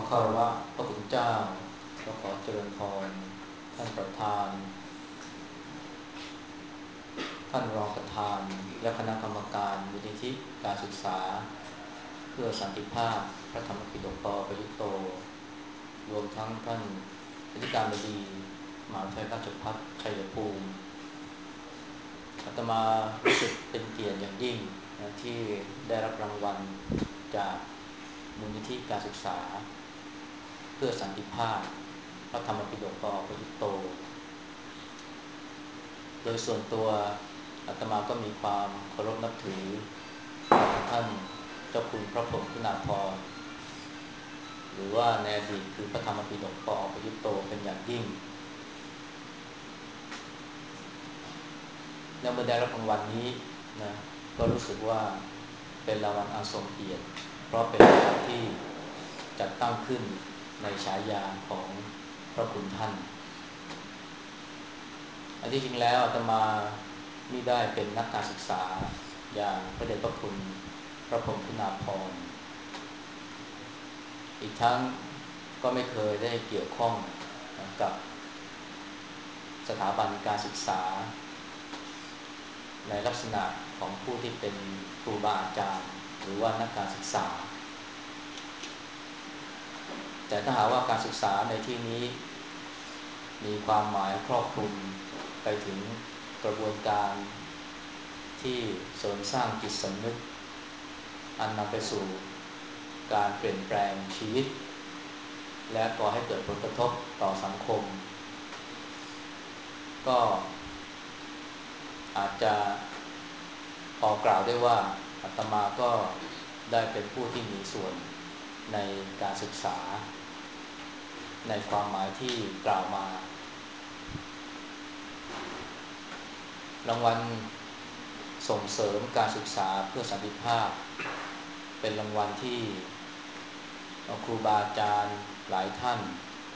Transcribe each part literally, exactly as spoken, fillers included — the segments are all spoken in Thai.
คารวะพระคุณเจ้าก็ขอเจริญพรท่านประธานท่านรองประธานและคณะกรรมการมูลนิธิการศึกษาเพื่อสันติภาพพระธรรมปิฎกปประยุตโตรวมทั้งท่านอธิการบดีมหาวิทยาลัยราชภัฏชัยภูมิอาตมารู้สึกเป็นเกียรติอย่างยิ่งนะที่ได้รับรางวัลจากมูลนิธิการศึกษาเพื่อสันติภาพพระธรรมปิฎกปประยุตโตโดยส่วนตัวอาตมาก็มีความเคารพนับถือท่านเจ้าคุณพระพรหมคุณาภรณ์หรือว่าในอดีตคือพระธรรมปิฎกปประยุตโตเป็นอย่างยิ่งและเมื่อได้รับรางวัลนี้นะก็รู้สึกว่าเป็นรางวัลอันทรงเกียรติเพราะเป็นรางวัลที่จัดตั้งขึ้นในฉายาของพระคุณท่านอันที่จริงแล้วอาตมามิได้เป็นนักการศึกษาอย่างพระเดชพระคุณพระพรหมคุณาภรณ์อีกทั้งก็ไม่เคยได้เกี่ยวข้องกับสถาบันการศึกษาในลักษณะของผู้ที่เป็นครูบาอาจารย์หรือว่านักการศึกษาแต่ถ้าหากว่าการศึกษาในที่นี้มีความหมายครอบคลุมไปถึงกระบวนการที่เสริมสร้างจิตสำนึกอันนำไปสู่การเปลี่ยนแปลงชีวิตและก่อให้เกิดผลกระทบต่อสังคมก็อาจจะพอกล่าวได้ว่าอาตมาก็ได้เป็นผู้ที่มีส่วนในการศึกษาในความหมายที่กล่าวมารางวัลส่งเสริมการศึกษาเพื่อสันติภาพเป็นรางวัลที่ครูบาอาจารย์หลายท่าน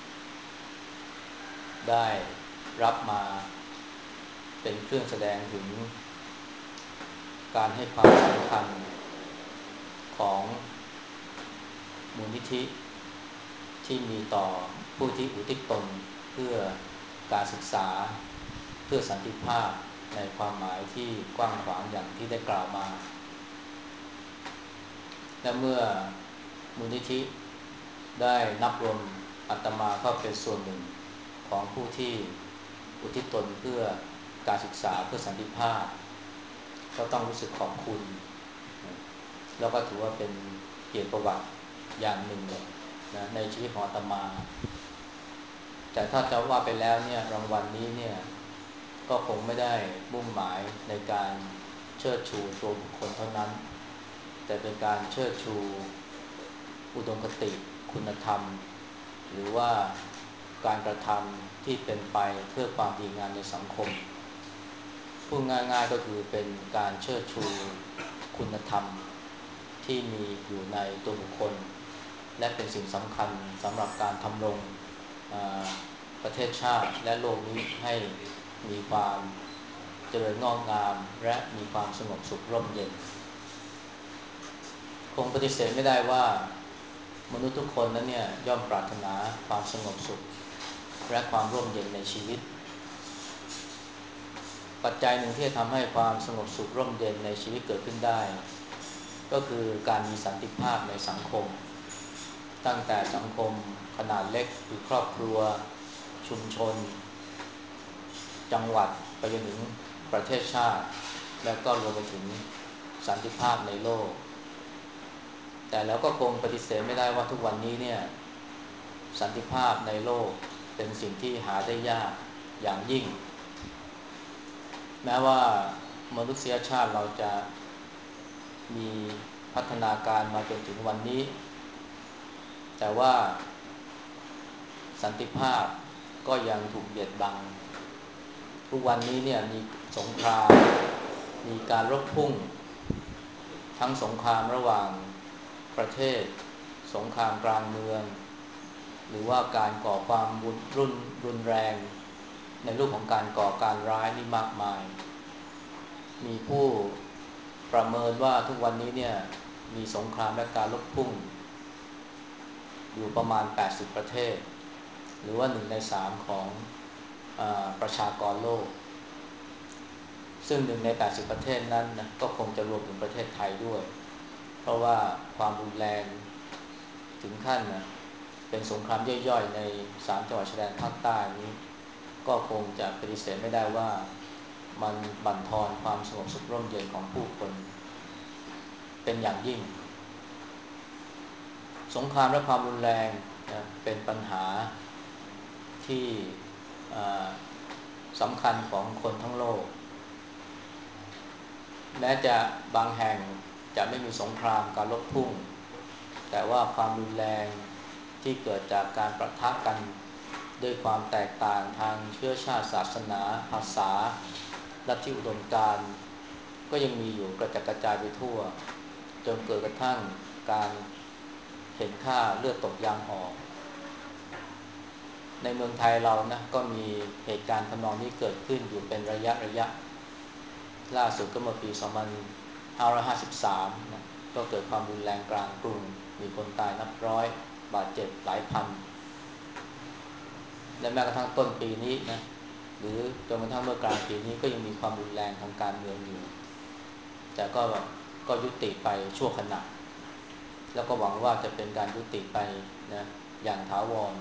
ได้รับมาเป็นเครื่องแสดงถึงการให้ความสำคัญของมูลนิธิที่มีต่อผู้ที่อุทิศตนเพื่อการศึกษาเพื่อสันติภาพในความหมายที่กว้างขวางอย่างที่ได้กล่าวมาและเมื่อมูลนิธิได้นับรวมอาตมาก็เป็นส่วนหนึ่งของผู้ที่อุทิศตนเพื่อการศึกษาเพื่อสันติภาพก็ต้องรู้สึกขอบคุณแล้วก็ถือว่าเป็นเกียรติประวัติอย่างหนึ่งนะในชีวิตของอาตมาแต่ถ้าจะว่าไปแล้วเนี่ยรางวัลนี้เนี่ยก็คงไม่ได้มุ่งหมายในการเชิดชูตัวบุคคลเท่านั้นแต่เป็นการเชิดชูอุดมคติคุณธรรมหรือว่าการกระทำที่เป็นไปเพื่อความดีงามในสังคมพูดง่ายๆก็คือเป็นการเชิดชูคุณธรรมที่มีอยู่ในตัวบุคคลและเป็นสิ่งสำคัญสำหรับการทำรงประเทศชาติและโลกนี้ให้มีความเจริญงอกงามและมีความสงบสุขร่มเย็นคงปฏิเสธไม่ได้ว่ามนุษย์ทุกคนนั้นเนี่ยย่อมปรารถนาความสงบสุขและความร่มเย็นในชีวิตปัจจัยหนึ่งที่จะทำให้ความสงบสุขร่มเย็นในชีวิตเกิดขึ้นได้ก็คือการมีสันติภาพในสังคมตั้งแต่สังคมขนาดเล็กคือครอบครัวชุมชนจังหวัดไปจนถึงประเทศชาติแล้วก็รวมไปถึงสันติภาพในโลกแต่แล้วก็คงปฏิเสธไม่ได้ว่าทุกวันนี้เนี่ยสันติภาพในโลกเป็นสิ่งที่หาได้ยากอย่างยิ่งแม้ว่ามนุษยชาติเราจะมีพัฒนาการมาจนถึงวันนี้แต่ว่าสันติภาพก็ยังถูกเบียดบังทุกวันนี้เนี่ยมีสงครามมีการรบพุ่งทั้งสงครามระหว่างประเทศสงครามกลางเมืองหรือว่าการก่อความรุนรุนแรงในรูปของการก่อการร้ายนี่มากมายมีผู้ประเมินว่าทุกวันนี้เนี่ยมีสงครามและการรบพุ่งอยู่ประมาณแปดสิบประเทศหรือว่าหนึ่งในสามของอาประชากรโลกซึ่งหนึ่งในแปดสิบประเทศนั้นนะก็คงจะรวมถึงประเทศไทยด้วยเพราะว่าความรุนแรงถึงขั้นนะเป็นสงครามย่อยๆในสามจังหวัดชายแดนภาคใต้นี้ก็คงจะปฏิเสธไม่ได้ว่ามันบั่นทอนความสงบสุขร่มเย็นของผู้คนเป็นอย่างยิ่งสงครามและความรุนแรงนะเป็นปัญหาที่สำคัญของคนทั้งโลกแม้จะบางแห่งจะไม่มีสงครามการรบพุ่งแต่ว่าความรุนแรงที่เกิดจากการประทะกันด้วยความแตกต่างทางเชื้อชาติศาสนาภาษาลัทธิอุดมการณ์ก็ยังมีอยู่กระจัดกระจายไปทั่วจนเกิดกระทั่งการเห็นค่าเลือดตกยางออกในเมืองไทยเรานะก็มีเหตุการณ์ทำนองนี้เกิดขึ้นอยู่เป็นระยะระยะล่าสุดก็เมื่อปีสองพันห้าร้อยห้าสิบสามนะก็เกิดความรุนแรงกลางกรุงมีคนตายนับร้อยบาดเจ็บหลายพันและแม้กระทั่งต้นปีนี้นะหรือจนกระทั่งเมื่อกลางปีนี้ก็ยังมีความรุนแรงทางการเมืองอยู่แต่ก็ก็ยุติไปชั่วขณะแล้วก็หวังว่าจะเป็นการยุติไปนะอย่างถาวร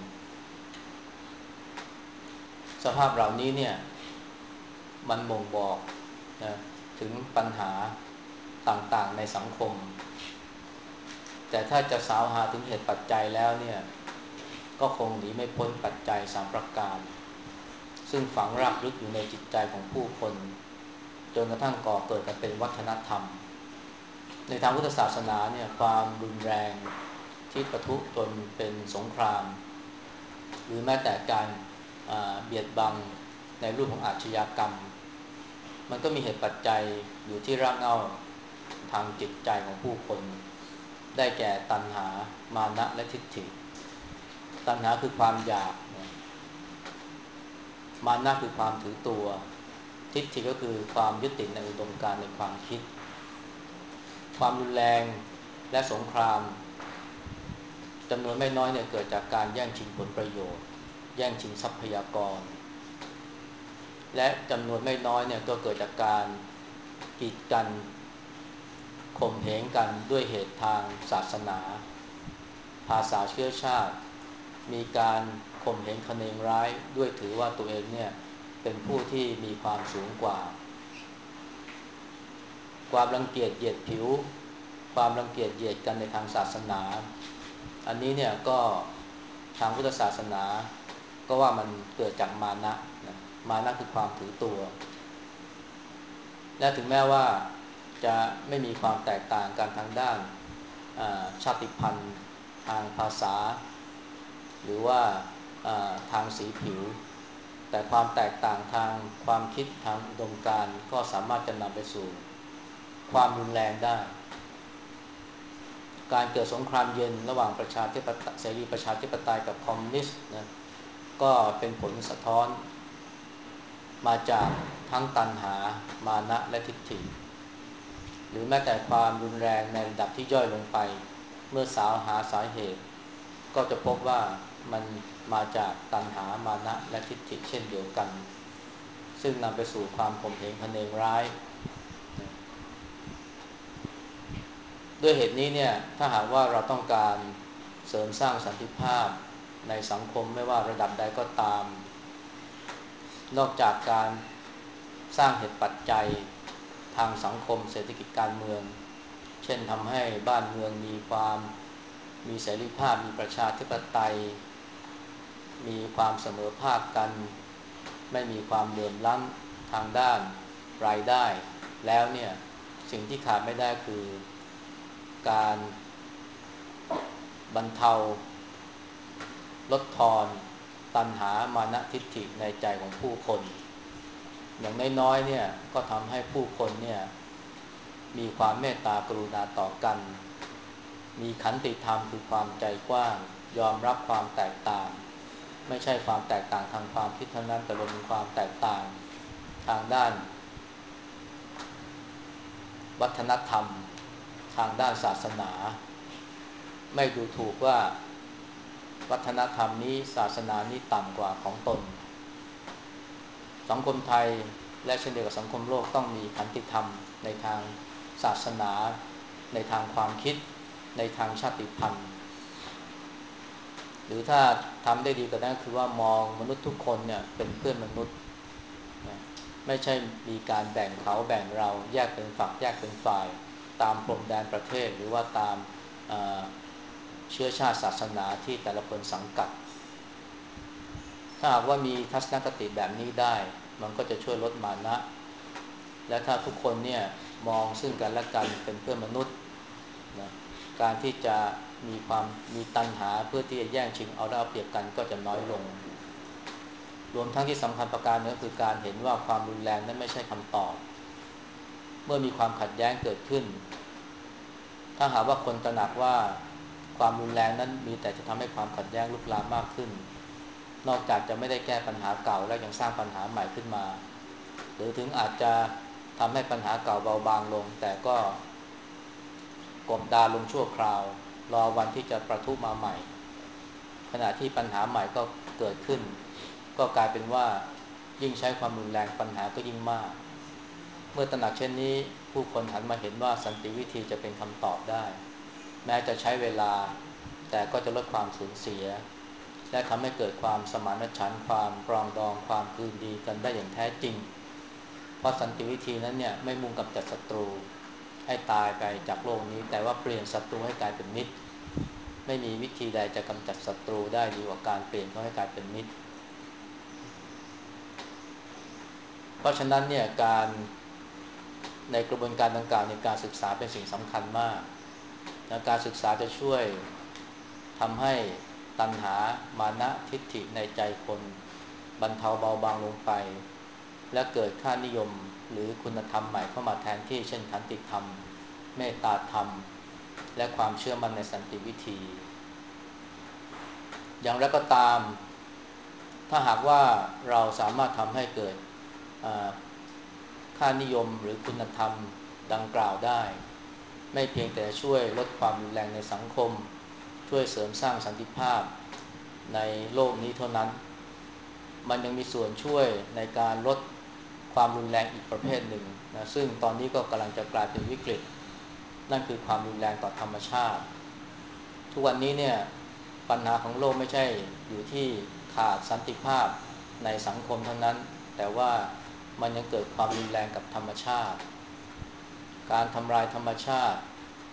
สภาพเหล่านี้เนี่ยมันบ่งบอกนะถึงปัญหาต่างๆในสังคมแต่ถ้าจะสาวหาถึงเหตุปัจจัยแล้วเนี่ยก็คงหนีไม่พ้นปัจจัยสามประการซึ่งฝังรากลึกอยู่ในจิตใจของผู้คนจนกระทั่งก่อเกิดกันเป็นวัฒนธรรมในทางพุทธศาสนาเนี่ยความรุนแรงที่ปะทุจนเป็นสงครามหรือแม้แต่การเบียดบังในรูปของอาชญากรรมมันก็มีเหตุปัจจัยอยู่ที่รากเหง้าทางจิตใจของผู้คนได้แก่ตัณหามานะและทิฏฐิตัณหาคือความอยากมานะคือความถือตัวทิฏฐิก็คือความยึดติดในอุดมการณ์ในความคิดความรุนแรงและสงครามจำนวนไม่น้อยเนี่ยเกิดจากการแย่งชิงผลประโยชน์แย่งชิงทรัพยากรและจำนวนไม่น้อยเนี่ยก็เกิดจากการกีดกันข่มเหงกันด้วยเหตุทางศาสนาภาษาเชื้อชาติมีการข่มเหงคเนงร้ายด้วยถือว่าตัวเองเนี่ยเป็นผู้ที่มีความสูงกว่าความรังเกียจเหยียดผิวความรังเกียจเหยียดกันในทางศาสนาอันนี้เนี่ยก็ทางพุทธศาสนาก็ว่ามันเกิดจากมานะนะมานะคือความถือตัวและถึงแม้ว่าจะไม่มีความแตกต่างกันทางด้านชาติพันธุ์ทางภาษาหรือว่าทางสีผิวแต่ความแตกต่างทางความคิดทางอุดมการณ์ก็สามารถจะนำไปสู่ความรุนแรงได้การเกิดสงครามเย็นระหว่างประชาธิปไตยเสรีประชาธิปไตยกับคอมมิวนิสต์นะก็เป็นผลสะท้อนมาจากทั้งตัณหามานะและทิฏฐิหรือแม้แต่ความรุนแรงในระดับที่ย่อยลงไปเมื่อสาวหาสาเหตุก็จะพบว่ามันมาจากตัณหามานะและทิฏฐิเช่นเดียวกันซึ่งนำไปสู่ความข่มเหงพเนงร้ายด้วยเหตุนี้เนี่ยถ้าหากว่าเราต้องการเสริมสร้างสันติภาพในสังคมไม่ว่าระดับใดก็ตามนอกจากการสร้างเหตุปัจจัยทางสังคมเศรษฐกิจการเมืองเช่นทำให้บ้านเมืองมีความมีเสรีภาพมีประชาธิปไตยมีความเสมอภาคกันไม่มีความเหลื่อมล้ำทางด้านรายได้แล้วเนี่ยสิ่งที่ขาดไม่ได้คือการบรรเทาลดทอนตัณหามานะทิฏฐิในใจของผู้คนอย่างน้อยๆเนี่ยก็ทำให้ผู้คนเนี่ยมีความเมตตากรุณาต่อกันมีขันติธรรมคือความใจกว้างยอมรับความแตกต่างไม่ใช่ความแตกต่างทางความคิดเท่านั้นแต่เป็นความแตกต่างทางด้านวัฒนธรรมทางด้านศาสนาไม่ดูถูกว่าวัฒนธรรมนี้ศาสนานี้ต่ำกว่าของตนสังคมไทยและเช่นเดียวกับสังคมโลกต้องมีขันติธรรมในทางศาสนาในทางความคิดในทางชาติพันธุ์หรือถ้าทำได้ดีกว่านั้นคือว่ามองมนุษย์ทุกคนเนี่ยเป็นเพื่อนมนุษย์นะไม่ใช่มีการแบ่งเขาแบ่งเราแยกเป็นฝักแยกเป็นฝ่ายตามพรมแดนประเทศหรือว่าตามเชื้อชาติศาสนาที่แต่ละคนสังกัดถ้าหากว่ามีทัศนคติแบบนี้ได้มันก็จะช่วยลดมานะและถ้าทุกคนเนี่ยมองซึ่งกันและกันเป็นเพื่อนมนุษย์นะการที่จะมีความมีตัณหาเพื่อที่จะแย่งชิงเอาได้เอาเปรียบกันก็จะน้อยลงรวมทั้งที่สำคัญประการนึงก็คือการเห็นว่าความรุนแรงนั้นไม่ใช่คำตอบเมื่อมีความขัดแย้งเกิดขึ้นถ้าหากว่าคนตระหนักว่าความรุนแรงนั้นมีแต่จะทำให้ความขัดแย้งลุกลามมากขึ้นนอกจากจะไม่ได้แก้ปัญหาเก่าแล้วยังสร้างปัญหาใหม่ขึ้นมาหรือถึงอาจจะทำให้ปัญหาเก่าเบาบางลงแต่ก็กบดานลงชั่วคราวรอวันที่จะประทุมาใหม่ขณะที่ปัญหาใหม่ก็เกิดขึ้นก็กลายเป็นว่ายิ่งใช้ความรุนแรงปัญหาก็ยิ่งมากเมื่อตระหนักเช่นนี้ผู้คนหันมาเห็นว่าสันติวิธีจะเป็นคำตอบได้แม้จะใช้เวลาแต่ก็จะลดความสูญเสียและทำให้เกิดความสมานฉันท์ความปรองดองความคืนดีกันได้อย่างแท้จริงเพราะสันติวิธีนั้นเนี่ยไม่มุ่งกำจัดศัตรูให้ตายไปจากโลกนี้แต่ว่าเปลี่ยนศัตรูให้กลายเป็นมิตรไม่มีวิธีใดจะกำจัดศัตรูได้ดีกว่าการเปลี่ยนเขาให้กลายเป็นมิตรเพราะฉะนั้นเนี่ยการในกระบวนการดังกล่าวในการศึกษาเป็นสิ่งสำคัญมากและการศึกษาจะช่วยทำให้ตัณหามานะทิฏฐิในใจคนบรรเทาเบาบางลงไปและเกิดค่านิยมหรือคุณธรรมใหม่เข้ามาแทนที่เช่นขันติธรรมเมตตาธรรมและความเชื่อมั่นในสันติวิธีอย่างไรก็ตามถ้าหากว่าเราสามารถทำให้เกิดค่านิยมหรือคุณธรรมดังกล่าวได้ไม่เพียงแต่ช่วยลดความรุนแรงในสังคมช่วยเสริมสร้างสันติภาพในโลกนี้เท่านั้นมันยังมีส่วนช่วยในการลดความรุนแรงอีกประเภทหนึ่งนะซึ่งตอนนี้ก็กำลังจะกลายเป็นวิกฤตนั่นคือความรุนแรงต่อธรรมชาติทุกวันนี้เนี่ยปัญหาของโลกไม่ใช่อยู่ที่ขาดสันติภาพในสังคมเท่านั้นแต่ว่ามันยังเกิดความรุนแรงกับธรรมชาติการทำลายธรรมชาติ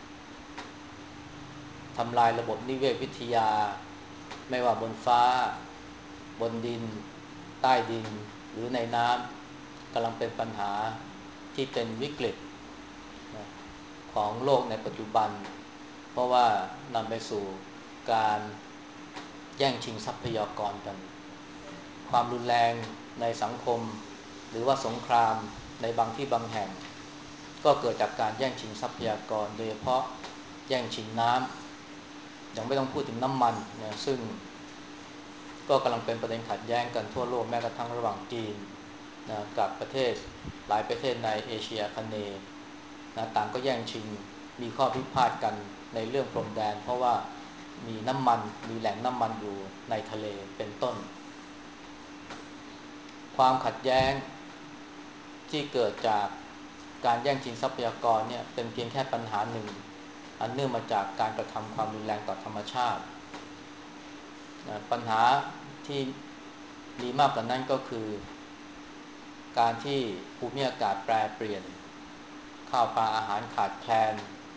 ทำลายระบบนิเวศวิทยาไม่ว่าบนฟ้าบนดินใต้ดินหรือในน้ำกำลังเป็นปัญหาที่เป็นวิกฤตของโลกในปัจจุบันเพราะว่านำไปสู่การแย่งชิงทรัพยากรกันความรุนแรงในสังคมหรือว่าสงครามในบางที่บางแห่งก็เกิดจากการแย่งชิงทรัพยากรโดยเฉพาะแย่งชิงน้ำยังไม่ต้องพูดถึงน้ำมันนะซึ่งก็กำลังเป็นประเด็นขัดแย้งกันทั่วโลกแม้กระทั่งระหว่างจีนนะกับประเทศหลายประเทศในเอเชียคเนย์นะต่างก็แย่งชิงมีข้อพิพาทกันในเรื่องพรมแดนเพราะว่ามีน้ำมันมีแหล่งน้ำมันอยู่ในทะเลเป็นต้นความขัดแย้งที่เกิดจากการแย่งชิงทรัพยากรเนี่ยเป็นเพียงแค่ปัญหาหนึ่งอันเนื่องมาจากการกระทำความรุนแรงต่อธรรมชาติปัญหาที่มีมากกว่านั้นก็คือการที่ภูมิอากาศแปรเปลี่ยนข้าวปลาอาหารขาดแคลน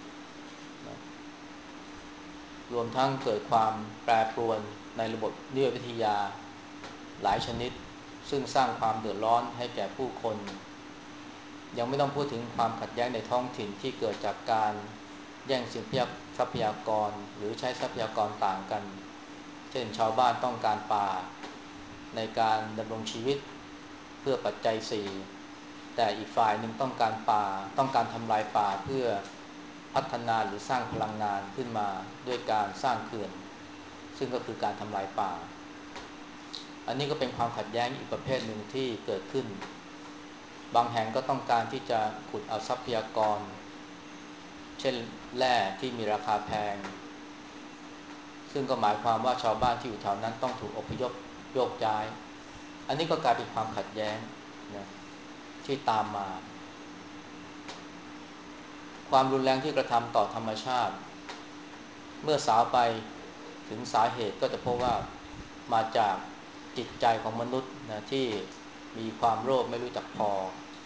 รวมทั้งเกิดความแปรปรวนในระบบนิเวศวิทยาหลายชนิดซึ่งสร้างความเดือดร้อนให้แก่ผู้คนยังไม่ต้องพูดถึงความขัดแย้งในท้องถิ่นที่เกิดจากการแย่งชิงทรัพยากรหรือใช้ทรัพยากรต่างกันเช่นชาวบ้านต้องการป่าในการดำรงชีวิตเพื่อปัจจัยสี่แต่อีกฝ่ายหนึ่งต้องการป่าต้องการทำลายป่าเพื่อพัฒนาหรือสร้างพลังงานขึ้นมาด้วยการสร้างเขื่อนซึ่งก็คือการทำลายป่าอันนี้ก็เป็นความขัดแย้งอีกประเภทหนึ่งที่เกิดขึ้นบางแห่งก็ต้องการที่จะขุดเอาทรัพยากรเช่นแร่ที่มีราคาแพงซึ่งก็หมายความว่าชาวบ้านที่อยู่แถวนั้นต้องถูกอพยพโยกย้ายอันนี้ก็กลายเป็นความขัดแย้งนะที่ตามมาความรุนแรงที่กระทำต่อธรรมชาติเมื่อสาวไปถึงสาเหตุก็จะพบว่ามาจากจิตใจของมนุษย์นะที่มีความโลภไม่รู้จักพอ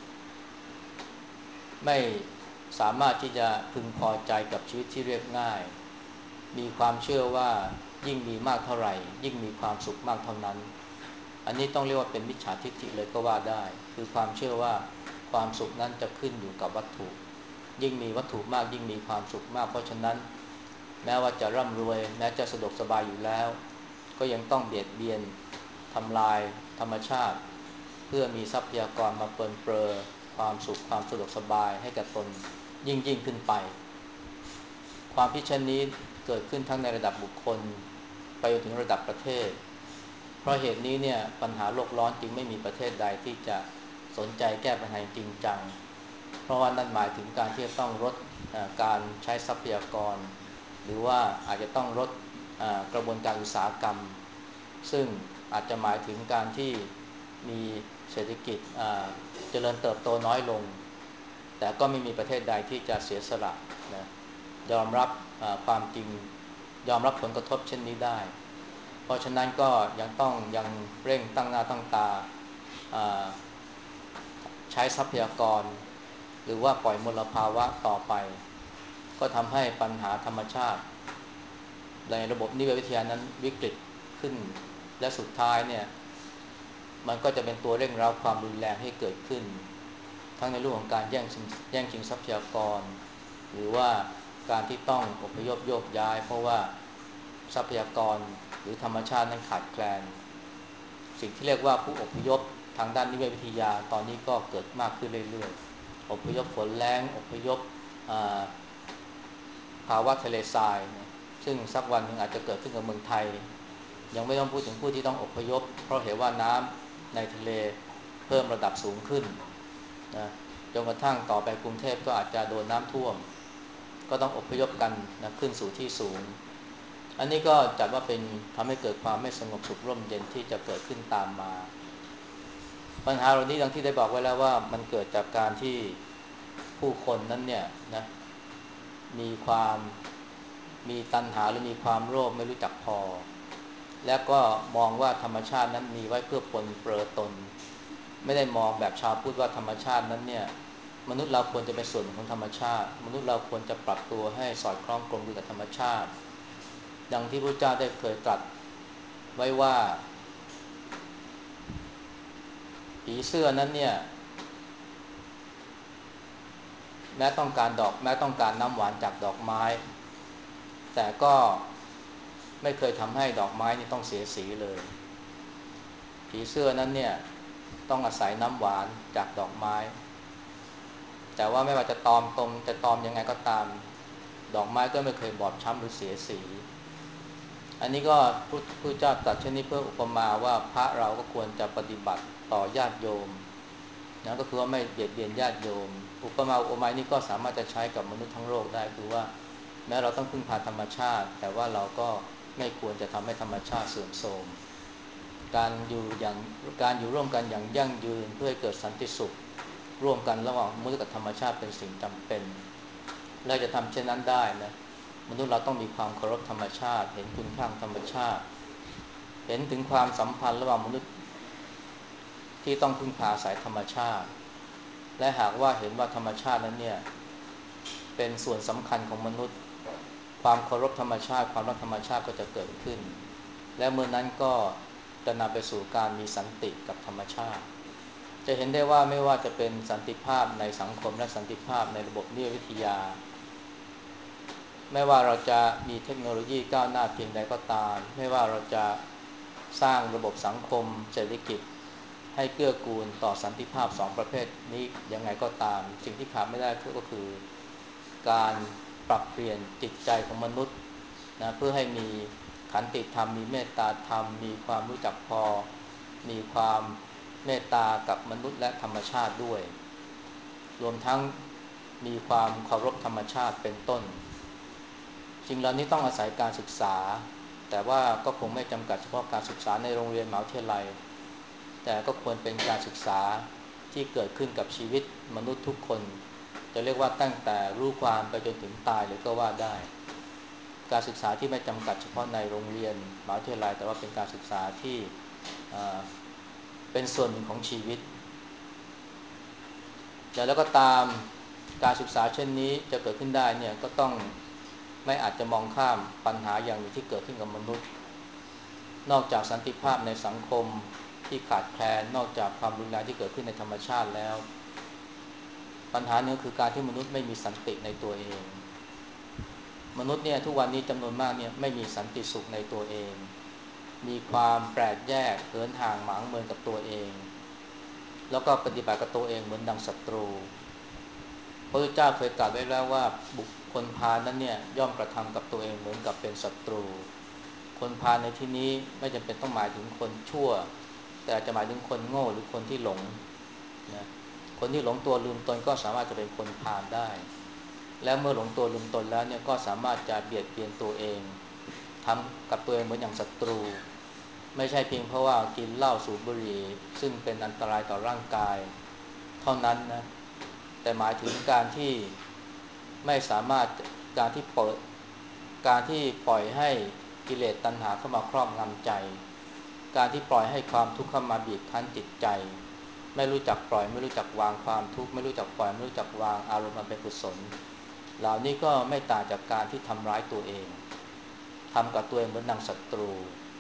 ไม่สามารถที่จะพึงพอใจกับชีวิตที่เรียบง่ายมีความเชื่อว่ายิ่งมีมากเท่าไหร่ยิ่งมีความสุขมากเท่านั้นอันนี้ต้องเรียกว่าเป็นมิจฉาทิฏฐิเลยก็ว่าได้คือความเชื่อว่าความสุขนั้นจะขึ้นอยู่กับวัตถุยิ่งมีวัตถุมากยิ่งมีความสุขมากเพราะฉะนั้นแม้ว่าจะร่ำรวยแม้จะสะดวกสบายอยู่แล้วก็ยังต้องเบียดเบียนทำลายธรรมชาติเพื่อมีทรัพยากรมาเปินเปรอความสุขความสะดวกสบายให้แก่ตนยิ่งยิ่งขึ้นไปความคิดเช่นนี้เกิดขึ้นทั้งในระดับบุคคลไปจนถึงระดับประเทศเพราะเหตุนี้เนี่ยปัญหาโลกร้อนจึงไม่มีประเทศใดที่จะสนใจแก้ปัญหาจริงจังเพราะว่านั่นหมายถึงการที่จะต้องลดการใช้ทรัพยากรหรือว่าอาจจะต้องลดกระบวนการอุตสาหกรรมซึ่งอาจจะหมายถึงการที่มีเศรษฐกิจเจริญเติบโตน้อยลงแต่ก็ไม่มีประเทศใดที่จะเสียสละนะยอมรับความจริงยอมรับผลกระทบเช่นนี้ได้เพราะฉะนั้นก็ยังต้องยังเร่งตั้งหน้าตั้งตาใช้ทรัพยากรหรือว่าปล่อยมลภาวะต่อไปก็ทำให้ปัญหาธรรมชาติในระบบนิเวศวิทยานั้นวิกฤตขึ้นและสุดท้ายเนี่ยมันก็จะเป็นตัวเร่งเร้าความรุนแรงให้เกิดขึ้นทั้งในเรื่องของการแย่งชิงแย่งชิงทรัพยากรหรือว่าการที่ต้องอพยพโยกย้ายเพราะว่าทรัพยากรหรือธรรมชาตินั้นขาดแคลนสิ่งที่เรียกว่าผู้อพยพทางด้านนิเวศวิทยาตอนนี้ก็เกิดมากขึ้นเรื่อยๆอพยพฝนแล้งอพยพภาวะทะเลทรายซึ่งสักวันหนึ่งอาจจะเกิดขึ้นกับเมืองไทยยังไม่ต้องพูดถึงผู้ที่ต้องอพยพเพราะเห็นว่าน้ำในทะเลเพิ่มระดับสูงขึ้นนะจนกระทั่งต่อไปกรุงเทพก็อาจจะโดนน้ำท่วมก็ต้องอพยพกันนะขึ้นสู่ที่สูงอันนี้ก็จัดว่าเป็นทำให้เกิดความไม่สงบสุขร่มเย็นที่จะเกิดขึ้นตามมาปัญหาเหล่านี้ดังที่ได้บอกไว้แล้วว่ามันเกิดจากการที่ผู้คนนั้นเนี่ยนะมีความมีตัณหาหรือมีความโลภไม่รู้จักพอและก็มองว่าธรรมชาตินั้นมีไว้เพื่อปลนเปลือตนไม่ได้มองแบบชาวพุทธว่าธรรมชาตินั้นเนี่ยมนุษย์เราควรจะเป็นส่วนของธรรมชาติมนุษย์เราควรจะปรับตัวให้สอดคล้องกลมกับธรรมชาติดังที่พระเจ้าได้เคยตรัสไว้ว่าผีเสื้อนั้นเนี่ยแม้ต้องการดอกแม้ต้องการน้ำหวานจากดอกไม้แต่ก็ไม่เคยทำให้ดอกไม้นี่ต้องเสียสีเลยผีเสื้อนั้นเนี่ยต้องอาศัยน้ำหวานจากดอกไม้แต่ว่าไม่ว่าจะตอมตมจะตอมยังไงก็ตามดอกไม้ก็ไม่เคยบอบช้ำหรือเสียสีอันนี้ก็พระเจ้าตรัสเช่นนี้เพื่ออุปมาว่าพระเราก็ควรจะปฏิบัติต่อญาติโยมนะก็คือว่าไม่เบียดเบียนญาติโยมอุปมาอุปไมยนี้ก็สามารถจะใช้กับมนุษย์ทั้งโลกได้คือว่าแม้เราต้องพึ่งพาธรรมชาติแต่ว่าเราก็ไม่ควรจะทำให้ธรรมชาติเสื่อมโทรมการอยู่อย่างการอยู่ร่วมกันอย่างยั่งยืนเพื่อให้เกิดสันติสุขร่วมกันระหว่างมนุษย์กับธรรมชาติเป็นสิ่งจำเป็นและจะทำเช่นนั้นได้นะมนุษย์เราต้องมีความเคารพธรรมชาติเห็นคุณค่าธรรมชาติเห็นถึงความสัมพันธ์ระหว่างมนุษย์ที่ต้องพึ่งพาอาศัยธรรมชาติและหากว่าเห็นว่าธรรมชาตินั้นเนี่ยเป็นส่วนสำคัญของมนุษย์ความเคารพธรรมชาติความรักธรรมชาติก็จะเกิดขึ้นและเมื่อนั้นก็จะนำไปสู่การมีสันติกับธรรมชาติจะเห็นได้ว่าไม่ว่าจะเป็นสันติภาพในสังคมและสันติภาพในระบบนิเวศวิทยาไม่ว่าเราจะมีเทคโนโลยีก้าวหน้าเพียงใดก็ตามไม่ว่าเราจะสร้างระบบสังคมเศรษฐกิจให้เกื้อกูลต่อสันติภาพสองประเภทนี้ยังไงก็ตามสิ่งที่ขาดไม่ได้ก็คือการปรับเปลี่ยนจิตใจของมนุษย์นะเพื่อให้มีขันติธรรมมีเมตตาธรรมมีความรู้จักพอมีความเมตตากับมนุษย์และธรรมชาติด้วยรวมทั้งมีความเคารพธรรมชาติเป็นต้นสิ่งเหล่านี้ต้องอาศัยการศึกษาแต่ว่าก็คงไม่จำกัดเฉพาะการศึกษาในโรงเรียนมหาวิทยาลัยแต่ก็ควรเป็นการศึกษาที่เกิดขึ้นกับชีวิตมนุษย์ทุกคนจะเรียกว่าตั้งแต่รู้ความไปจนถึงตายเลยก็ว่าได้การศึกษาที่ไม่จำกัดเฉพาะในโรงเรียนมหาวิทยาลัยแต่ว่าเป็นการศึกษาที่เป็นส่วนหนึ่งของชีวิตแต่แล้วก็ตามการศึกษาเช่นนี้จะเกิดขึ้นได้เนี่ยก็ต้องไม่อาจจะมองข้ามปัญหาอย่างหนึ่งที่เกิดขึ้นกับมนุษย์นอกจากสันติภาพในสังคมที่ขาดแคลนนอกจากความรุนแรงที่เกิดขึ้นในธรรมชาติแล้วปัญหาหนึ่งคือการที่มนุษย์ไม่มีสันติในตัวเองมนุษย์เนี่ยทุกวันนี้จำนวนมากเนี่ยไม่มีสันติสุขในตัวเองมีความแปลกแยกเหินห่างหมางเมินกับตัวเองแล้วก็ปฏิบัติกับตัวเองเหมือนดังศัตรูพระพุทธเจ้าเคยตรัสไว้แล้วว่าบุคคลพาลนั้นเนี่ยย่อมกระทำกับตัวเองเหมือนกับเป็นศัตรูคนพาลในที่นี้ไม่จำเป็นต้องหมายถึงคนชั่วแต่อาจจะหมายถึงคนโง่หรือคนที่หลงนะคนที่หลงตัวลืมตนก็สามารถจะเป็นคนพาลได้และเมื่อหลงตัวลืมตนแล้วเนี่ยก็สามารถจะเบียดเบียนตัวเองทำกับตัวเองเหมือนอย่างศัตรูไม่ใช่เพียงเพราะว่ากินเหล้าสูบบุหรี่ซึ่งเป็นอันตรายต่อร่างกายเท่านั้นนะแต่หมายถึงการที่ไม่สามารถการที่เปิดการที่ปล่อยให้กิเลสตัณหาเข้ามาครอบงำใจการที่ปล่อยให้ความทุกข์เข้ามาบีบคั้นจิตใจไม่รู้จักปล่อยไม่รู้จักวางความทุกข์ไม่รู้จักปล่อยไม่รู้จักวางอารมณ์อันเป็นกุศลเหล่านี้ก็ไม่ต่างจากการที่ทำร้ายตัวเองทำกับตัวเองเหมือนนางศัตรู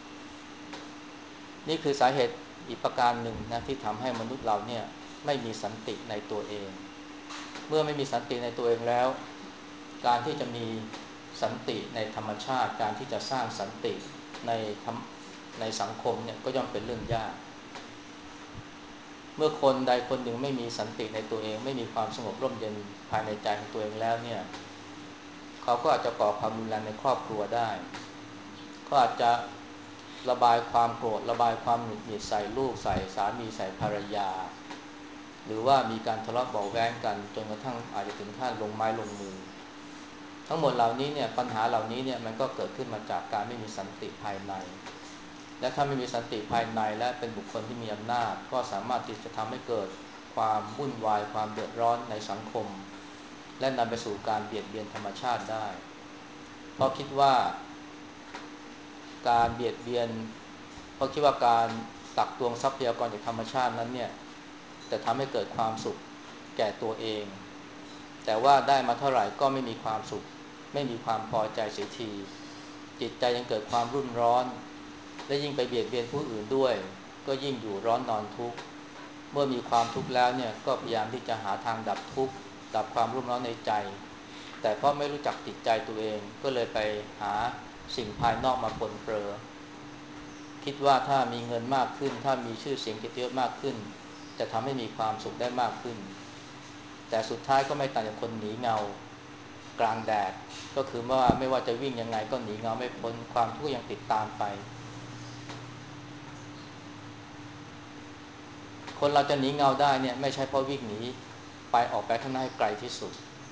นี่คือสาเหตุอีกประการหนึ่งนะที่ทำให้มนุษย์เราเนี่ยไม่มีสันติในตัวเองเมื่อไม่มีสันติในตัวเองแล้วการที่จะมีสันติในธรรมชาติการที่จะสร้างสันติในในสังคมเนี่ยก็ย่อมเป็นเรื่องยากเมื่อคนใดคนหนึ่งไม่มีสันติในตัวเองไม่มีความสงบร่มเย็นภายในใจของตัวเองแล้วเนี่ยเขาก็อาจจะก่อความรุนแรงในครอบครัวได้ก็อาจจะระบายความโกรธระบายความหงุดหงิดใส่ลูกใส่สามีใส่ภรรยาหรือว่ามีการทะเลาะเบาะแว้งกันจนกระทั่งอาจจะถึงขั้นลงไม้ลงมือทั้งหมดเหล่านี้เนี่ยปัญหาเหล่านี้เนี่ยมันก็เกิดขึ้นมาจากการไม่มีสันติภายในและถ้าไม่มีสันติภายในและเป็นบุคคลที่มีอำนาจก็สามารถที่จะทำให้เกิดความวุ่นวายความเดือดร้อนในสังคมและนำไปสู่การเบียดเบียนธรรมชาติได้เพราะคิดว่าการเบียดเบียนเพราะคิดว่าการตักตวงทรัพยากรจากธรรมชาตินั้นเนี่ยจะทำให้เกิดความสุขแก่ตัวเองแต่ว่าได้มาเท่าไหร่ก็ไม่มีความสุขไม่มีความพอใจเสียทีจิตใจยังเกิดความรุ่นร้อนและยิ่งไปเบียดเบียนผู้อื่นด้วยก็ยิ่งอยู่ร้อนนอนทุกข์เมื่อมีความทุกข์แล้วเนี่ยก็พยายามที่จะหาทางดับทุกข์ดับความรุ่มร้อนในใจแต่เพราะไม่รู้จักจิตใจตัวเองก็เลยไปหาสิ่งภายนอกมาปนเปื้อคิดว่าถ้ามีเงินมากขึ้นถ้ามีชื่อเสียงเกียรติยศมากขึ้นจะทำให้มีความสุขได้มากขึ้นแต่สุดท้ายก็ไม่ต่างจากคนหนีเงากลางแดดก็คือว่าไม่ว่าจะวิ่งยังไงก็หนีเงาไม่พ้นความทุกข์ยังติดตามไปคนเราจะหนีเงาได้เนี่ยไม่ใช่เพราะวิ่งหนีไปออกไปข้างหน้าให้ไกลที่สุด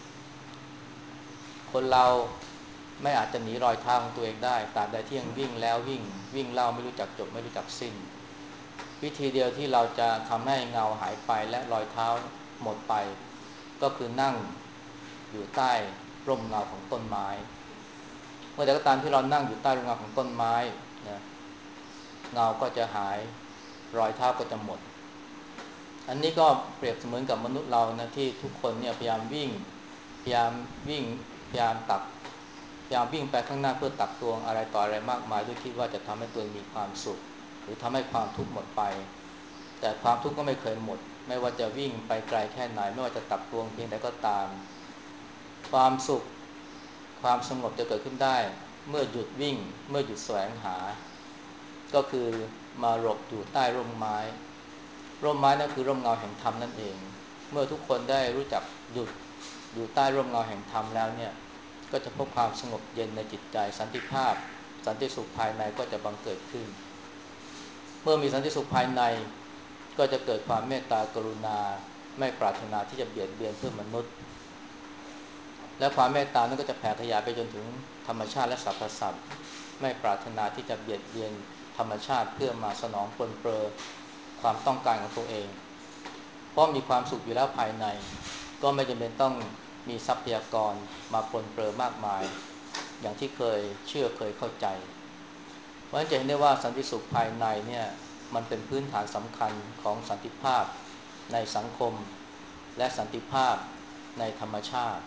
คนเราไม่อาจจะหนีรอยเท้าของตัวเองได้ตราบใดที่ยังวิ่งแล้ววิ่งวิ่งเล่าไม่รู้จักจบไม่รู้จักสิ้นวิธีเดียวที่เราจะทำให้เงาหายไปและรอยเท้าหมดไปก็คือนั่งอยู่ใต้ร่มเงาของต้นไม้เมื่อใดก็ตามที่เรานั่งอยู่ใต้ร่มเงาของต้นไม้นะเงาก็จะหายรอยเท้าก็จะหมดอันนี้ก็เปรียบเสมือนกับมนุษย์เรานะที่ทุกคนเนี่ยพยายามวิ่งพยายามวิ่งพยายามตักพยายามวิ่งไปข้างหน้าเพื่อตักตวงอะไรต่ออะไรมากมายด้วยคิดว่าจะทำให้ตัวเองมีความสุขหรือทำให้ความทุกข์หมดไปแต่ความทุกข์ก็ไม่เคยหมดไม่ว่าจะวิ่งไปไกลแค่ไหนไม่ว่าจะตักตวงเพียงใดก็ตามความสุขความสงบจะเกิดขึ้นได้เมื่อหยุดวิ่งเมื่อหยุดแสวงหาก็คือมาหลบอยู่ใต้ร่มไม้ร่มไม้นั่นคือร่มเงาแห่งธรรมนั่นเองเมื่อทุกคนได้รู้จักหยุดอยู่ใต้ร่มเงาแห่งธรรมแล้วเนี่ยก็จะพบความสงบเย็นในจิตใจสันติภาพสันติสุขภายในก็จะบังเกิดขึ้นเมื่อมีสันติสุขภายในก็จะเกิดความเมตตากรุณาไม่ปรารถนาที่จะเบียดเบียนเพื่อนมนุษย์และความเมตตานั้นก็จะแผ่ขยายไปจนถึงธรรมชาติและสรรพสัตว์ไม่ปรารถนาที่จะเบียดเบียนธรรมชาติเพื่อมาสนองปลนเปลือความต้องการของตัวเองเพราะมีความสุขอยู่แล้วภายในก็ไม่จำเป็นต้องมีทรัพยากรมาปลนเปลือมากมายอย่างที่เคยเชื่อเคยเข้าใจเพราะฉะนั้นจะเห็นได้ว่าสันติสุขภายในเนี่ยมันเป็นพื้นฐานสำคัญของสันติภาพในสังคมและสันติภาพในธรรมชาติ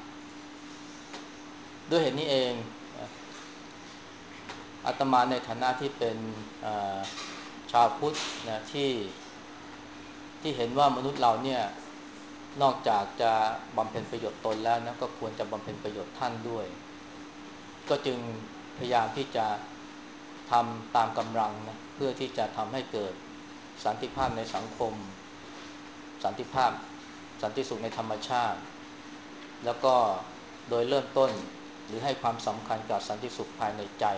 ด้วยเหตุนี้เองอาตมาในฐานะที่เป็นชาวพุทธนะที่ที่เห็นว่ามนุษย์เราเนี่ยนอกจากจะบำเพ็ญประโยชน์ตนแล้วนะก็ควรจะบำเพ็ญประโยชน์ท่านด้วยก็จึงพยายามที่จะทำตามกำลังนะเพื่อที่จะทำให้เกิดสันติภาพในสังคมสันติภาพสันติสุขในธรรมชาติแล้วก็โดยเริ่มต้นหรือให้ความสำคัญกับสันติสุขภายในใจ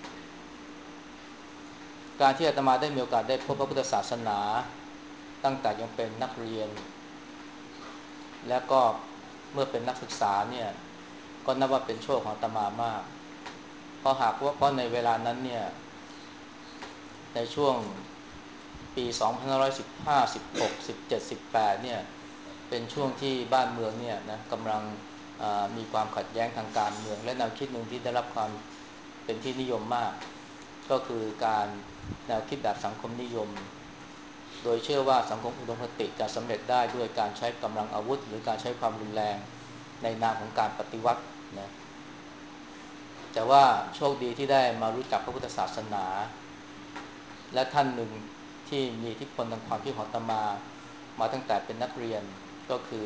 การที่อาตมาได้มีโอกาสได้พบพระพุทธศาสนาตั้งแต่ยังเป็นนักเรียนและก็เมื่อเป็นนักศึกษาเนี่ยก็นับว่าเป็นโชคของอาตมามากเพราะหากว่าเพราะในเวลานั้นเนี่ยในช่วงปีสองพันห้าร้อยสิบห้า สิบหก สิบเจ็ด สิบแปดเนี่ยเป็นช่วงที่บ้านเมืองเนี่ยนะกำลังมีความขัดแย้งทางการเมืองและแนวคิดหนึ่งที่ได้รับความเป็นที่นิยมมากก็คือการแนวคิดแบบสังคมนิยมโดยเชื่อว่าสังคมอุดมคติจะสำเร็จได้ด้วยการใช้กำลังอาวุธหรือการใช้ความรุนแรงในนามของการปฏิวัตินะแต่ว่าโชคดีที่ได้มารู้จักพระพุทธศาสนาและท่านหนึ่งที่มีอิทธิพลทางความคิดของอาตมามาตั้งแต่เป็นนักเรียนก็คือ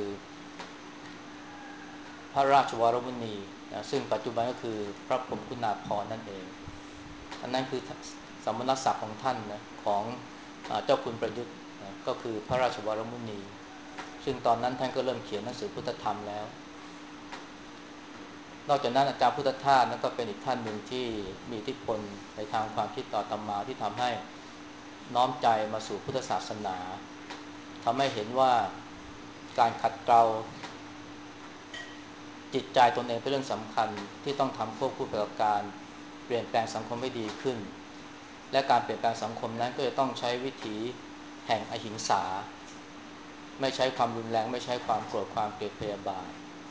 พระราชวรมุนีนะซึ่งปัจจุบันก็คือพระพรหมคุณาภรณ์นั่นเองอันนั้นคือสมณศักดิ์ของท่านนะของเจ้าคุณประยุทธ์นะก็คือพระราชวรมุนีซึ่งตอนนั้นท่านก็เริ่มเขียนหนังสือพุทธธรรมแล้วนอกจากนั้นอาจารย์พุทธทาสนั้นก็เป็นอีกท่านหนึ่งที่มีอิทธิพลในทางความคิดต่ออาตมาที่ทำให้น้อมใจมาสู่พุทธศาสนาทำให้เห็นว่าการขัดเกลาจิตใจตนเองเป็นเรื่องสำคัญที่ต้องทำควบคู่ไปกับการเปลี่ยนแปลงสังคมให้ดีขึ้นและการเปลี่ยนแปลงสังคมนั้นก็จะต้องใช้วิถีแห่งอหิงสาไม่ใช้ความรุนแรงไม่ใช้ความโกรธความเกลียดพยาบาท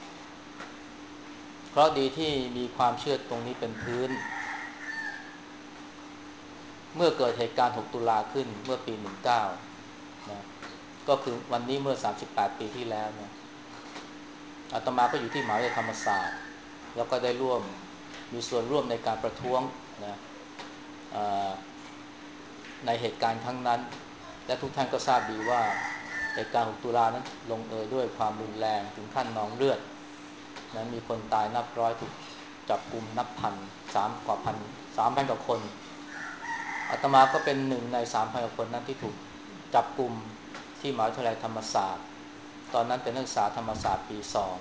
เพราะดีที่มีความเชื่อตรงนี้เป็นพื้นเมื่อเกิดเหตุการณ์หกตุลาขึ้นเมื่อปีหนึ่งเก้านะก็คือวันนี้เมื่อสามสิบแปดปีที่แล้วนะอาตมาก็อยู่ที่มหาวิทยาลัยธรรมศาสตร์แล้วก็ได้ร่วมมีส่วนร่วมในการประท้วงนะในเหตุการณ์ครั้งนั้นและทุกท่านก็ทราบดีว่าเหตุการณ์หกตุลานั้นลงเอยด้วยความรุนแรงถึงขั้นนองเลือดนะมีคนตายนับร้อยถูกจับกุมนับพันสามกว่าพันสามพันกว่าคนอาตมาก็เป็นหนึ่งในสามพันกว่าคนนั้นที่ถูกจับกุมที่มหาวิทยาลัยธรรมศาสตร์ตอนนั้นเป็นนักศึกษาธรรมศาสตร์ปีสอง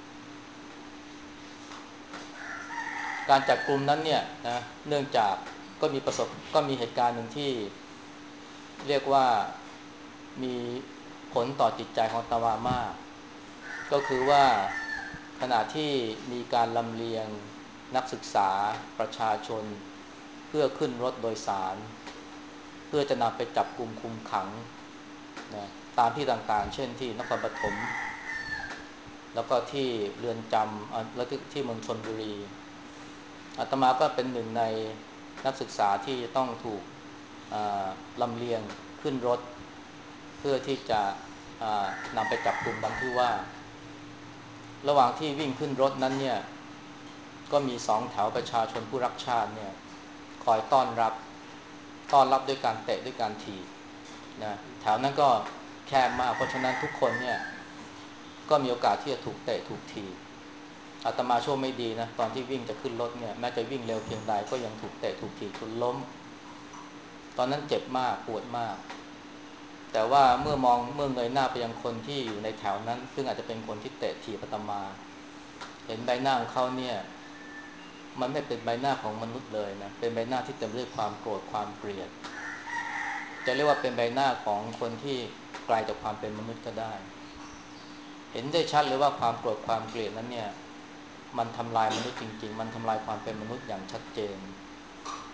การจับกุมนั้นเนี่ยนะเนื่องจากก็มีประสบก็มีเหตุการณ์หนึ่งที่เรียกว่ามีผลต่อจิตใจของอาตมามากก็คือว่าขณะที่มีการลำเลียงนักศึกษาประชาชนเพื่อขึ้นรถโดยสารเพื่อจะนำไปจับกุมคุมขังนะตามที่ต่างๆเช่นที่นครปฐมแล้วก็ที่เรือนจำแล้วที่เมืองชลบุรีอาตมาก็เป็นหนึ่งในนักศึกษาที่ต้องถูกลำเลียงขึ้นรถเพื่อที่จะนำไปจับกุมดังที่ว่าระหว่างที่วิ่งขึ้นรถนั้นเนี่ยก็มีสองแถวประชาชนผู้รักชาติเนี่ยคอยต้อนรับต้อนรับด้วยการเตะด้วยการถีบนะแถวนั้นก็แคบมากเพราะฉะนั้นทุกคนเนี่ยก็มีโอกาสที่จะถูกเตะถูกถีบอาตมาโชคไม่ดีนะตอนที่วิ่งจะขึ้นรถเนี่ยแม้จะวิ่งเร็วเพียงใดก็ยังถูกเตะถูกถีบจนล้มตอนนั้นเจ็บมากปวดมากแต่ว่าเมื่อมองเมื่อเงยหน้าไปยังคนที่อยู่ในแถวนั้นซึ่งอาจจะเป็นคนที่เตะถีบอาตมาเห็นใบหน้าของเขาเนี่ยมันไม่เป็นใบหน้าของมนุษย์เลยนะเป็นใบหน้าที่เต็มด้วยความโกรธความเกลียดจะเรียกว่าเป็นใบหน้าของคนที่ไกลจากความเป็นมนุษย์ก็ได้เห็นได้ชัดเลยว่าความโกรธความเกลียดนั้นเนี่ยมันทำลายมนุษย์จริงๆมันทำลายความเป็นมนุษย์อย่างชัดเจน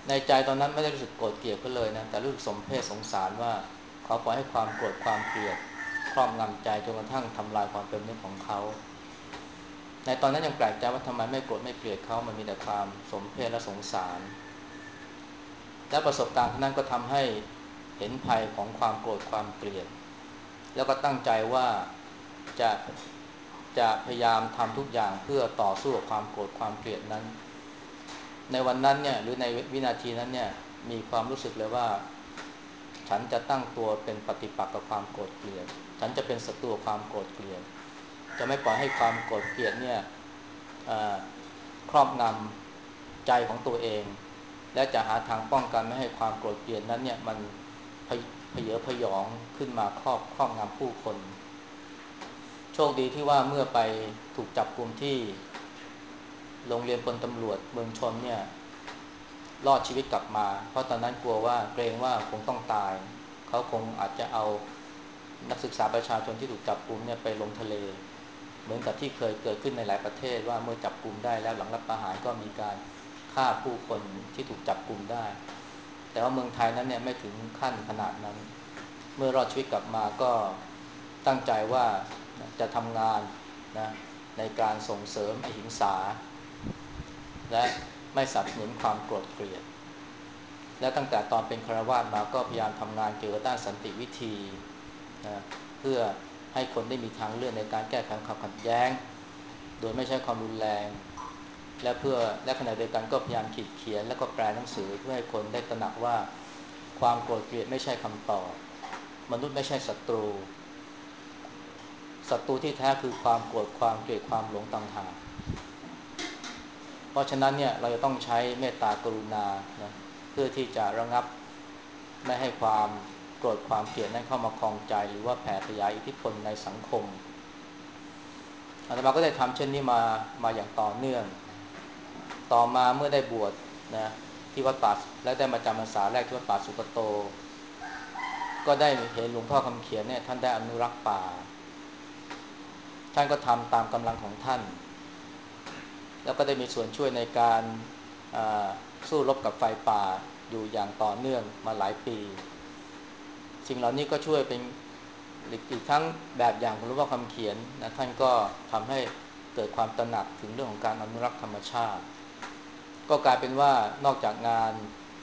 ในใจตอนนั้นไม่ได้รู้สึกโกรธเกลียดก็เลยนะแต่รู้สึกสมเพศสงสารว่าเขาปล่อยให้ความโกรธความเกลียดครอบงำใจจนกระทั่งทำลายความเป็นมนุษย์ของเขาในตอนนั้นยังแปลกใจว่าทำไมไม่โกรธไม่เกลียดเขามันมีแต่ความสมเพศและสงสารและประสบการณ์นั้นก็ทำให้เห็นภัยของความโกรธความเกลียดแล้วก็ตั้งใจว่าจะจะพยายามทำทุกอย่างเพื่อต่อสู้กับความโกรธความเกลียดนั้นในวันนั้นเนี่ยหรือในวินาทีนั้นเนี่ยมีความรู้สึกเลยว่าฉันจะตั้งตัวเป็นปฏิปักษ์กับความโกรธเกลียดฉันจะเป็นศัตรูกับความโกรธเกลียดจะไม่ปล่อยให้ความโกรธเกลียดเนี่ยครอบงำใจของตัวเองและจะหาทางป้องกันไม่ให้ความโกรธเกลียดนั้นเนี่ยมันเพเยอพยองขึ้นมาครอบครอบงำผู้คนโชคดีที่ว่าเมื่อไปถูกจับกุมที่โรงเรียนพลตำรวจเมืองชนเนี่ยรอดชีวิตกลับมาเพราะตอนนั้นกลัวว่าเกรงว่าคงต้องตายเขาคงอาจจะเอานักศึกษาประชาชนที่ถูกจับกุมเนี่ยไปลงทะเลเหมือนกับที่เคยเกิดขึ้นในหลายประเทศว่าเมื่อจับกุมได้แล้วหลังรัฐประหารก็มีการฆ่าผู้คนที่ถูกจับกุมได้แต่ว่าเมืองไทยนั้นเนี่ยไม่ถึงขั้นขนาดนั้นเมื่อรอดชีวิตกลับมาก็ตั้งใจว่าจะทำงานนะในการส่งเสริมอหิงสาและไม่สนับสนุนความโกรธเกลียดและตั้งแต่ตอนเป็นฆราวาสมาก็พยายามทำงานเกี่ยวกับด้านสันติวิธีนะเพื่อให้คนได้มีทางเลือกในการแก้ไขความขัดแย้งโดยไม่ใช้ความรุนแรงและเพื่อและขณะเดียวกันก็พยายามขีดเขียนและก็แปลหนังสือเพื่อให้คนได้ตระหนักว่าความโกรธเกลียดไม่ใช่คำตอบมนุษย์ไม่ใช่ศัตรูศัตรูที่แท้คือความโกรธความเกลียดความหลงต่างหากเพราะฉะนั้นเนี่ยเราจะต้องใช้เมตตากรุณานะเพื่อที่จะระงับไม่ให้ความโกรธความเกลียดนั้นเข้ามาครองใจหรือว่าแผ่ขยายอิทธิพลในสังคมอาตมาก็ได้ทำเช่นนี้มามาอย่างต่อเนื่องต่อมาเมื่อได้บวชนะที่วัดป่าและได้มาจำพรรษาแรกที่วัดป่าสุกโตก็ได้เห็นหลวงพ่อคำเขียนเนี่ยท่านได้อนุรักษ์ป่าท่านก็ทำตามกำลังของท่านแล้วก็ได้มีส่วนช่วยในการสู้รบกับไฟป่าอยู่อย่างต่อเนื่องมาหลายปีสิ่งเหล่านี้ก็ช่วยเป็นอีกทั้งแบบอย่างของหลวงพ่อคำเขียนนะท่านก็ทำให้เกิดความตระหนักถึงเรื่องของการอนุรักษ์ธรรมชาติก็กลายเป็นว่านอกจากงาน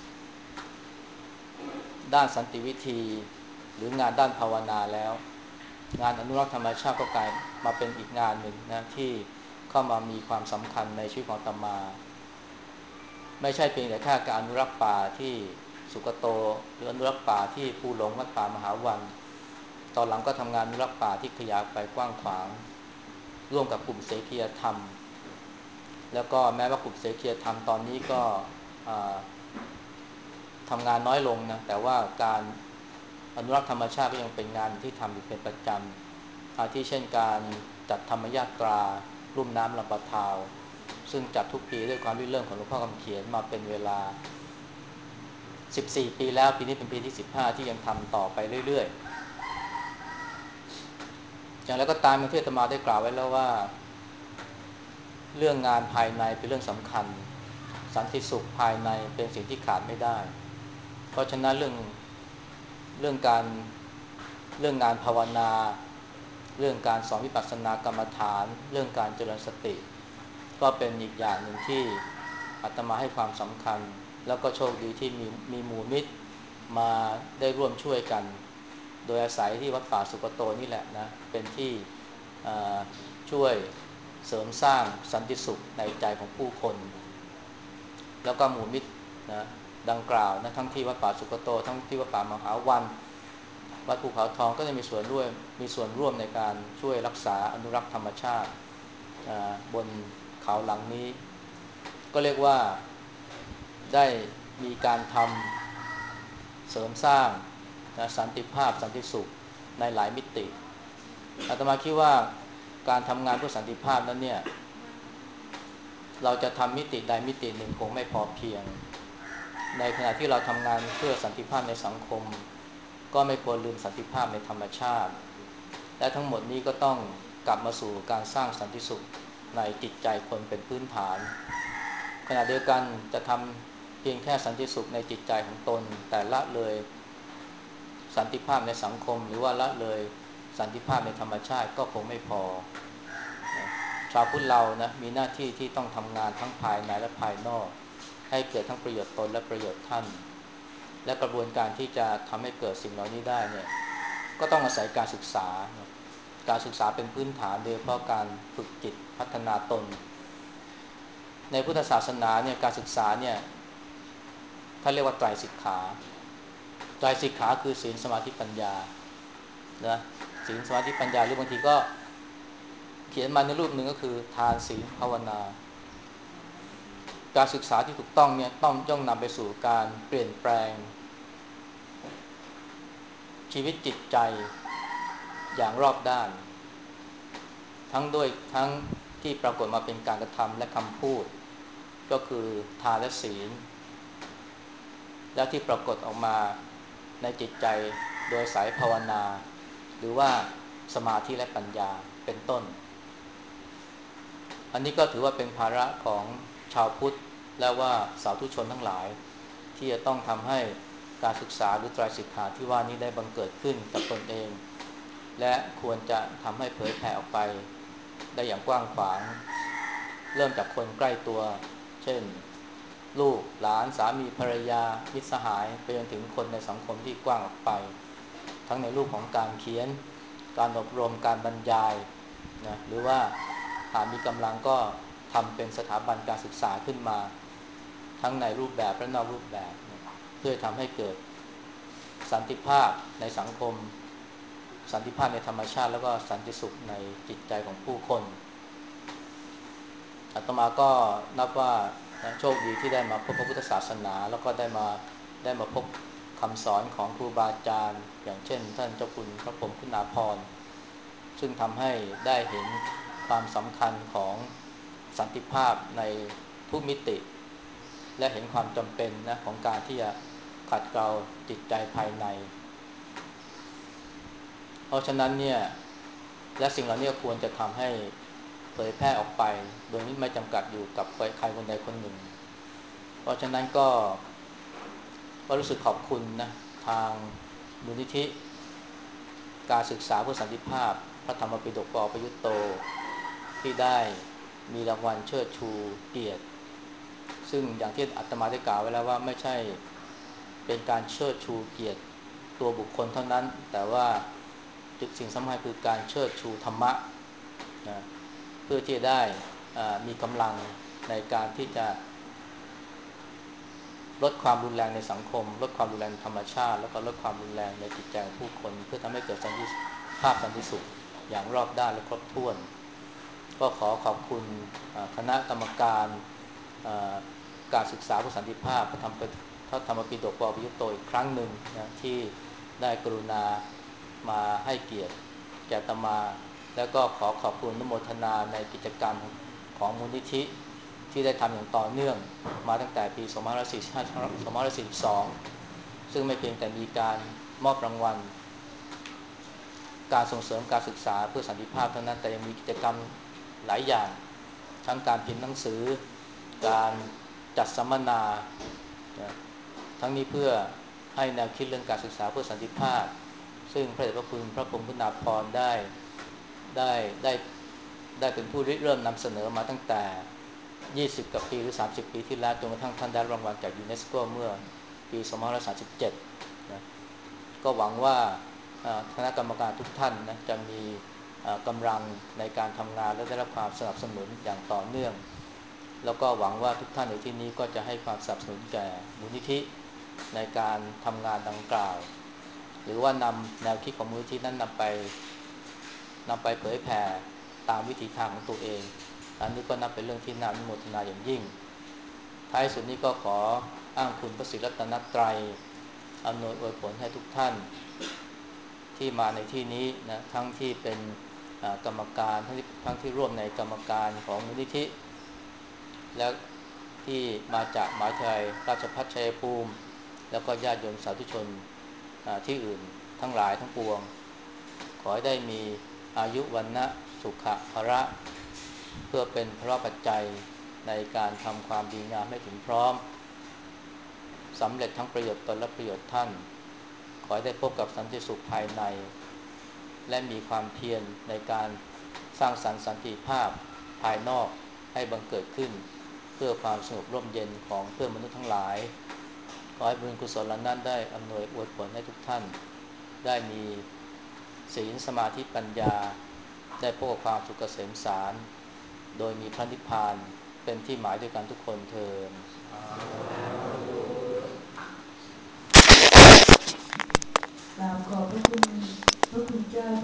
ด้านสันติวิธีหรืองานด้านภาวนาแล้วงานอนุรักษ์ธรรมชาติก็กลายมาเป็นอีกงานหนึ่งนะที่เข้ามามีความสำคัญในชีวิตของอาตมาไม่ใช่เพียงแต่แค่การอนุรักษ์ป่าที่สุกโตหรืออนุรักษ์ป่าที่ภูหลงวัดป่ามหาวันตอนหลังก็ทำงานอนุรักษ์ป่าที่ขยายไปกว้างขวางร่วมกับกลุ่มเสกียธรรมแล้วก็แม้ว่ากลุ่มเสกียธรรมตอนนี้ก็ทำงานน้อยลงนะแต่ว่าการอนุรักษ์ธรรมชาติก็ยังเป็นงานที่ทำอยู่เป็นประจำอาทิเช่นการจัดธรรมยาตราลุ่มน้ำลำปะทาวซึ่งจัดทุกปีด้วยความริเริ่มของหลวงพ่อคำเขียนมาเป็นเวลาสิบสี่ปีแล้วปีนี้เป็นปีที่สิบห้าที่ยังทำต่อไปเรื่อยๆอย่างไรก็ตามที่อาตมาได้กล่าวไว้แล้วว่าเรื่องงานภายในเป็นเรื่องสำคัญสันติสุขภายในเป็นสิ่งที่ขาดไม่ได้เพราะฉะนั้นเรื่องเรื่องการเรื่องงานภาวนาเรื่องการสอนวิปัสสนากรรมฐานเรื่องการเจริญสติก็เป็นอีกอย่างหนึ่งที่อาตมาให้ความสำคัญแล้วก็โชคดีที่มีมีหมู่มิตรมาได้ร่วมช่วยกันโดยอาศัยที่วัดป่าสุกโตนี่แหละนะเป็นที่ช่วยเสริมสร้างสันติสุขในใจของผู้คนแล้วก็หมู่มิตรนะดังกล่าวนะทั้งที่วัดป่าสุกโตทั้งที่วัดป่ามหาวันวัดภูเขาทองก็จะมีส่วนร่วมมีส่วนร่วมในการช่วยรักษาอนุรักษ์ธรรมชาติบนเขาหลังนี้ก็เรียกว่าได้มีการทำเสริมสร้างนะสันติภาพสันติสุขในหลายมิติอาตมาคิดว่าการทำงานเพื่อสันติภาพนั้นเนี่ยเราจะทำมิติใดมิติหนึ่งคงไม่พอเพียงในขณะที่เราทำงานเพื่อสันติภาพในสังคมก็ไม่ควรลืมสันติภาพในธรรมชาติและทั้งหมดนี้ก็ต้องกลับมาสู่การสร้างสันติสุขในจิตใจคนเป็นพื้นฐานขณะเดียวกันจะทเพียงแค่สันติสุขในจิตใจของตนแต่ละเลยสันติภาพในสังคมหรือว่าละเลยสันติภาพในธรรมชาติก็คงไม่พอนะชาวพุทธเรานะมีหน้าที่ที่ต้องทำงานทั้งภายในและภายนอกให้เกิดทั้งประโยชน์ตนและประโยชน์ท่านและกระบวนการที่จะทำให้เกิดสิ่งเหล่านี้ได้เนี่ยก็ต้องอาศัยการศึกษาการศึกษาเป็นพื้นฐานโดยเฉพาะการฝึกจิตพัฒนาตนในพุทธศาสนาเนี่ยการศึกษาเนี่ยท่านเรียกว่าไตรสิกขาไตรสิกขาคือศีลสมาธิปัญญานะศีลสมาธิปัญญาหรือบางทีก็เขียนมาในรูปหนึ่งก็คือทานศีลภาวนาการศึกษาที่ถูกต้องเนี่ยต้องย่อมนำไปสู่การเปลี่ยนแปลงชีวิตจิตใจอย่างรอบด้านทั้งด้วยทั้งที่ปรากฏมาเป็นการกระทำและคำพูดก็คือทานและศีลและที่ปรากฏออกมาในจิตใจโดยสายภาวนาหรือว่าสมาธิและปัญญาเป็นต้นอันนี้ก็ถือว่าเป็นภาระของชาวพุทธและว่าสาธุชนทั้งหลายที่จะต้องทำให้การศึกษาหรือไตรสิกขาที่ว่านี้ได้บังเกิดขึ้นกับตนเองและควรจะทำให้เผยแผ่ออกไปได้อย่างกว้างขวางเริ่มจากคนใกล้ตัวเช่นลูกหลานสามีภรรยามิตรสหายไปจนถึงคนในสังคมที่กว้างออกไปทั้งในรูปของการเขียนการอบรมการบรรยายนะหรือว่าหากมีกำลังก็ทำเป็นสถาบันการศึกษาขึ้นมาทั้งในรูปแบบและนอกรูปแบบเพื่อทำให้เกิดสันติภาพในสังคมสันติภาพในธรรมชาติแล้วก็สันติสุขในจิตใจของผู้คนอาตมาก็นับว่าโชคดีที่ได้มาพบพระพุทธศาสนาแล้วก็ได้มาได้มาพบคำสอนของครูบาอาจารย์อย่างเช่นท่านเจ้าคุณพระพรหมคุณาภรณ์ซึ่งทำให้ได้เห็นความสำคัญของสันติภาพในทุกมิติและเห็นความจำเป็นนะของการที่จะขัดเกลาจิตใจภายในเพราะฉะนั้นเนี่ยและสิ่งเหล่านี้ควรจะทำให้เผยแพร่ออกไปโดยไม่จำกัดอยู่กับใครคนใดคนหนึ่งเพราะฉะนั้นก็ก็รู้สึกขอบคุณนะทางมูลนิธิการศึกษาเพื่อสันติภาพพระธรรมปิฎกป.ประยุตโตที่ได้มีรางวัลเชิดชูเกียรติซึ่งอย่างที่อาตมาได้กล่าวไว้แล้วว่าไม่ใช่เป็นการเชิดชูเกียรติตัวบุคคลเท่านั้นแต่ว่าจุดสิ่งสำคัญคือการเชิดชูธรรมะนะเพื่อที่จะได้มีกำลังในการที่จะลดความรุนแรงในสังคมลดความรุนแรงธรรมชาติแล้วก็ลดความรุนแรงในจิตใจของผู้คนเพื่อทำให้เกิดสันติภาพสันติสุขอย่างรอบด้านและครบถ้วนก็ขอขอบคุณคณะกรรมการการศึกษาเพื่อสันติภาพพระธรรมพระธรรมปิฎกป.ประยุตโตอีกครั้งหนึ่งนะที่ได้กรุณามาให้เกียรติแก่อาตมาแล้วก็ขอขอบคุณอนุโมทนาในกิจกรรมของมูลนิธิที่ได้ทำอย่างต่อเนื่องมาตั้งแต่ปีสองพันห้าร้อยสี่สิบสองซึ่งไม่เพียงแต่มีการมอบรางวัลการส่งเสริมการศึกษาเพื่อสันติภาพเท่านั้นแต่ยังมีกิจกรรมหลายอย่างทั้งการพิมพ์หนังสือการจัดสัมมนาทั้งนี้เพื่อให้แนวคิดเรื่องการศึกษาเพื่อสันติภาพซึ่งพระเดชพระคุณพระพรหมคุณาภรณ์ได้ได้ได้ได้เป็นผู้ริเริ่มนำเสนอมาตั้งแต่ยี่สิบกว่าปีหรือสามสิบปีที่แล้วจนกระทั่งท่านได้รางวัลจากยูเนสโกเมื่อปีสองพันห้าร้อยสามสิบเจ็ดนะก็หวังว่าคณะกรรมการทุกท่านนะจะมีกำลังในการทำงานและได้รับความสนับสนุนอย่างต่อเนื่องแล้วก็หวังว่าทุกท่านในที่นี้ก็จะให้ความสนับสนุนแก่มูลนิธิในการทำงานดังกล่าวหรือว่านำแนวคิดของมูลนิธินั้นนำไปนำไปเผยแผ่ตามวิถีทางของตัวเองอันนี้ก็นับเป็นเรื่องที่น่าอนุโมทนาอย่างยิ่งท้ายสุดนี้ก็ขออ้างคุณพระศรีรัตนตรัยอำนวยอวยผลให้ทุกท่านที่มาในที่นี้นะทั้งที่เป็นกรรมการทั้งที่ทั้งที่ร่วมในกรรมการของมูลนิธิและที่มาจากมหาวิทยาลัยราชภัฏชัยภูมิแล้วก็ญาติโยมสาธุชนที่อื่นทั้งหลายทั้งปวงขอให้ได้มีอายุวรรณะสุขะภระเพื่อเป็นพระปัจจัยในการทำความดีงามให้ถึงพร้อมสำเร็จทั้งประโยชน์ตนและประโยชน์ท่านขอให้ได้พบกับสันติสุขภายในและมีความเพียรในการสร้างสรรค์สันติภาพภายนอกให้บังเกิดขึ้นเพื่อความสงบร่มเย็นของเพื่อนมนุษย์ทั้งหลายขอให้บุญกุศลนั้นได้อำนวยอวยผลให้ทุกท่านได้มีศีลสมาธิปัญญาได้พบกับความสุขเกษมสารโดยมีพระนิพพานเป็นที่หมายด้วยกันทุกคนเทอญกราบขอบพระคุณพระคุณเจ้า